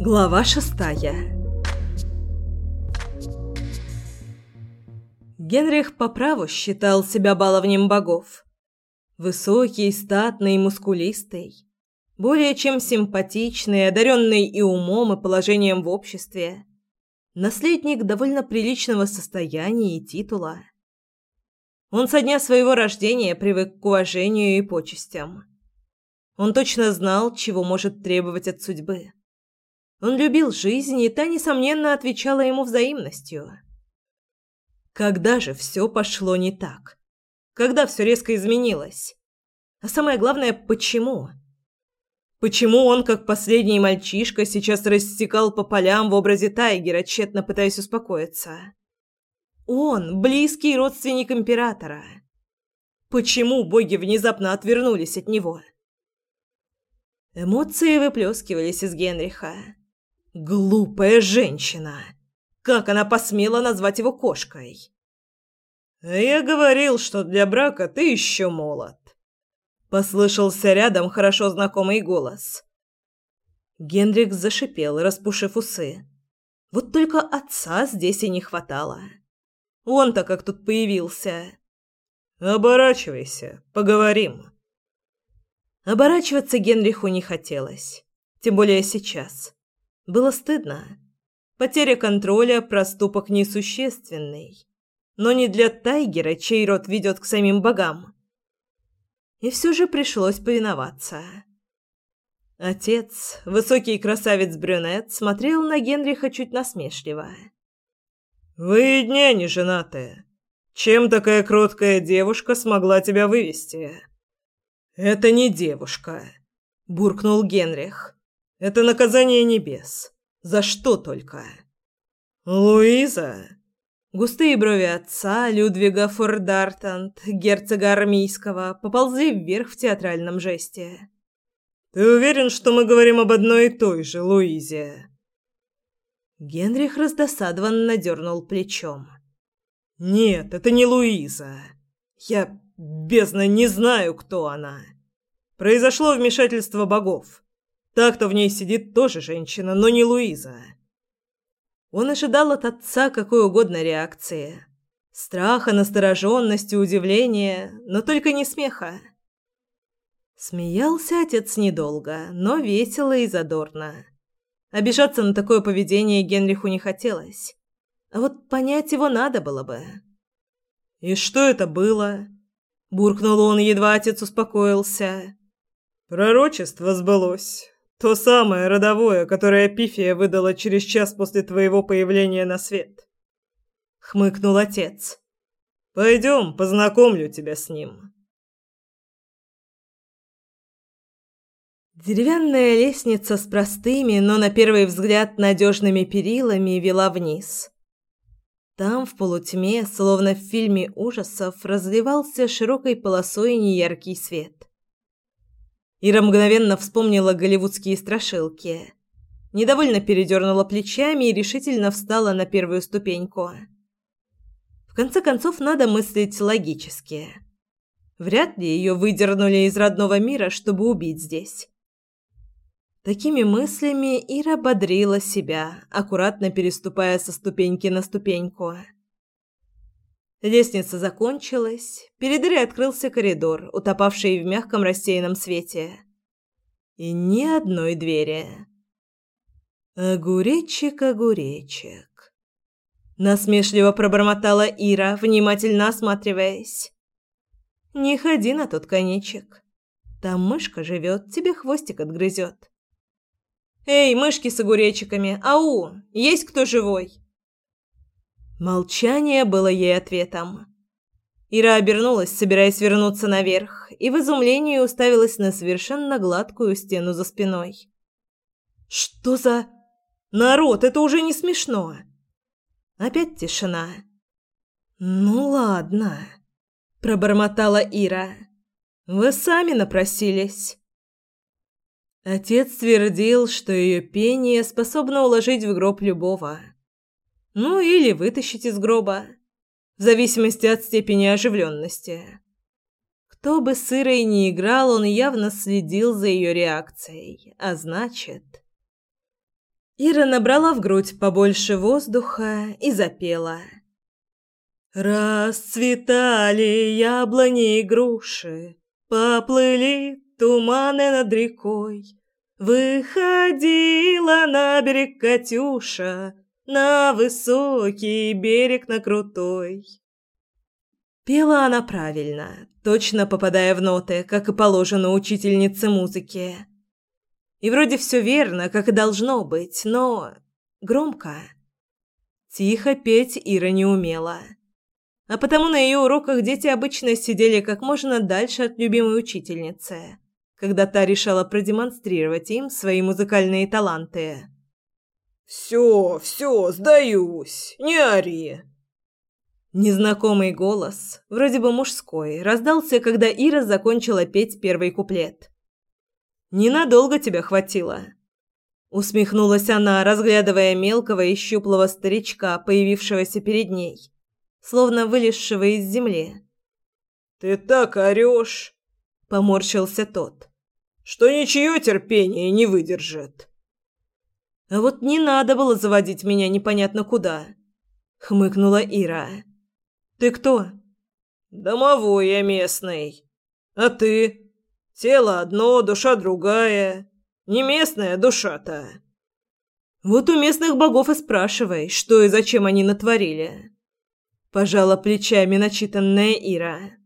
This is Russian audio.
Глава 6. Генрих по праву считал себя баловнем богов. Высокий, статный, мускулистый, более чем симпатичный, одаренный и умом, и положением в обществе, наследник довольно приличного состояния и титула. Он со дня своего рождения привык к уважению и почестям. Он точно знал, чего может требовать от судьбы. Он любил жизнь, и та, несомненно, отвечала ему взаимностью. Когда же все пошло не так? Когда все резко изменилось? А самое главное, почему? Почему он, как последний мальчишка, сейчас рассекал по полям в образе Тайгера, тщетно пытаясь успокоиться? Он – близкий родственник императора. Почему боги внезапно отвернулись от него? Эмоции выплескивались из Генриха. Глупая женщина! Как она посмела назвать его кошкой? «Я говорил, что для брака ты еще молод», — послышался рядом хорошо знакомый голос. Генрих зашипел, распушив усы. Вот только отца здесь и не хватало. Он-то как тут появился. «Оборачивайся, поговорим». Оборачиваться Генриху не хотелось, тем более сейчас. Было стыдно. Потеря контроля – проступок несущественный, но не для Тайгера, чей род ведет к самим богам. И все же пришлось повиноваться. Отец, высокий красавец-брюнет, смотрел на Генриха чуть насмешливо. «Вы и дня не женатые. Чем такая кроткая девушка смогла тебя вывести?» «Это не девушка», – буркнул Генрих. «Это наказание небес. За что только?» «Луиза?» Густые брови отца, Людвига Фордартант, герцога Армийского, поползли вверх в театральном жесте. «Ты уверен, что мы говорим об одной и той же Луизе?» Генрих раздосадованно дернул плечом. «Нет, это не Луиза. Я, бездна, не знаю, кто она. Произошло вмешательство богов. Та, кто в ней сидит, тоже женщина, но не Луиза». Он ожидал от отца какой угодно реакции. Страха, настороженности, удивления, но только не смеха. Смеялся отец недолго, но весело и задорно. Обижаться на такое поведение Генриху не хотелось. А вот понять его надо было бы. «И что это было?» – буркнул он, едва отец успокоился. «Пророчество сбылось. То самое родовое, которое Пифия выдала через час после твоего появления на свет», — хмыкнул отец. «Пойдем, познакомлю тебя с ним». Деревянная лестница с простыми, но на первый взгляд надежными перилами вела вниз. Там, в полутьме, словно в фильме ужасов, разливался широкой полосой неяркий свет. Ира мгновенно вспомнила голливудские страшилки. Недовольно передернула плечами и решительно встала на первую ступеньку. В конце концов, надо мыслить логически. Вряд ли ее выдернули из родного мира, чтобы убить здесь. Такими мыслями Ира бодрила себя, аккуратно переступая со ступеньки на ступеньку. Лестница закончилась, перед Ирой открылся коридор, утопавший в мягком рассеянном свете. И ни одной двери. «Огуречек, огуречек», — насмешливо пробормотала Ира, внимательно осматриваясь. «Не ходи на тот конечек. Там мышка живет, тебе хвостик отгрызет». «Эй, мышки с огуречиками, ау, есть кто живой?» Молчание было ей ответом. Ира обернулась, собираясь вернуться наверх, и в изумлении уставилась на совершенно гладкую стену за спиной. «Что за... народ, это уже не смешно!» Опять тишина. «Ну ладно», — пробормотала Ира. «Вы сами напросились». Отец твердил, что ее пение способно уложить в гроб любого. Ну, или вытащить из гроба, в зависимости от степени оживленности. Кто бы с Ирой ни играл, он явно следил за ее реакцией, а значит... Ира набрала в грудь побольше воздуха и запела. Расцветали яблони и груши, поплыли туманы над рекой. Выходила на берег Катюша, на высокий берег, на крутой. Пела она правильно, точно попадая в ноты, как и положено учительнице музыки. И вроде все верно, как и должно быть, но громко. Тихо петь Ира не умела. А потому на ее уроках дети обычно сидели как можно дальше от любимой учительницы, когда та решала продемонстрировать им свои музыкальные таланты. «Все, сдаюсь, не ори!» Незнакомый голос, вроде бы мужской, раздался, когда Ира закончила петь первый куплет. «Ненадолго тебя хватило», — усмехнулась она, разглядывая мелкого и щуплого старичка, появившегося перед ней, словно вылезшего из земли. «Ты так орешь!» — поморщился тот. «Что ничье терпение не выдержит!» «А вот не надо было заводить меня непонятно куда», — хмыкнула Ира. «Ты кто?» «Домовой я местный. А ты? Тело одно, душа другая. Не местная душа-то». «Вот у местных богов и спрашивай, что и зачем они натворили». Пожала плечами начитанная Ира.